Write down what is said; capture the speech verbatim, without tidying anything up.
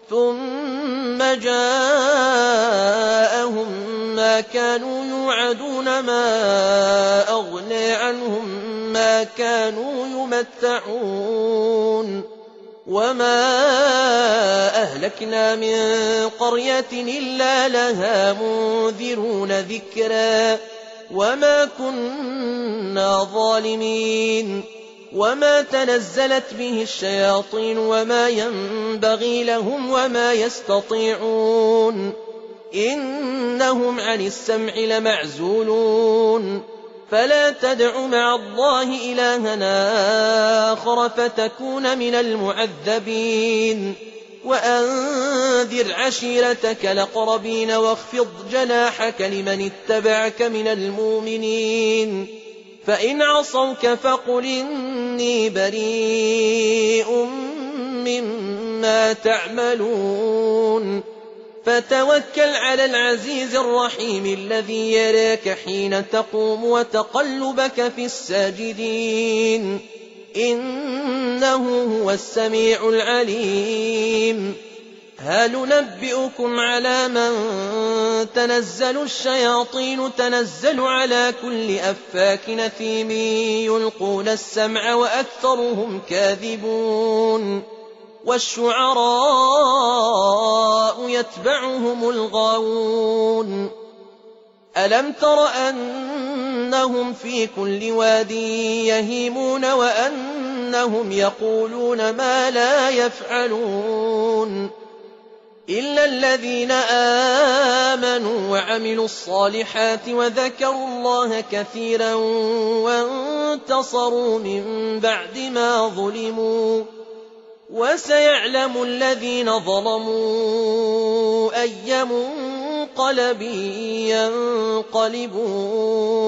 ثم جاءهم ما كانوا يوعدون ما أغنى عنهم ما كانوا يمتعون وما أهلكنا من قرية إلا لها منذرون ذكرا وما كنا ظالمين وما تنزلت به الشياطين وما ينبغي لهم وما يستطيعون إنهم عن السمع لمعزولون فلا تدع مع الله إلهنا آخر فتكون من المعذبين وأنذر عشيرتك الأقربين واخفض جناحك لمن اتبعك من المؤمنين فإن عصوك فقل إني بريء مما تعملون فتوكل على العزيز الرحيم الذي يراك حين تقوم وتقلبك في الساجدين إنه هو السميع العليم هل ننبئكم على من تنزل الشياطين تنزل على كل أفاك نثيم يلقون السمع وأكثرهم كاذبون والشعراء يتبعهم الغاوون ألم تر أنهم في كل واد يهيمون وأنهم يقولون ما لا يفعلون إلا الذين آمنوا وعملوا الصالحات وذكروا الله كثيرا وانتصروا من بعد ما ظلموا وسيعلم الذين ظلموا أي منقلب ينقلبون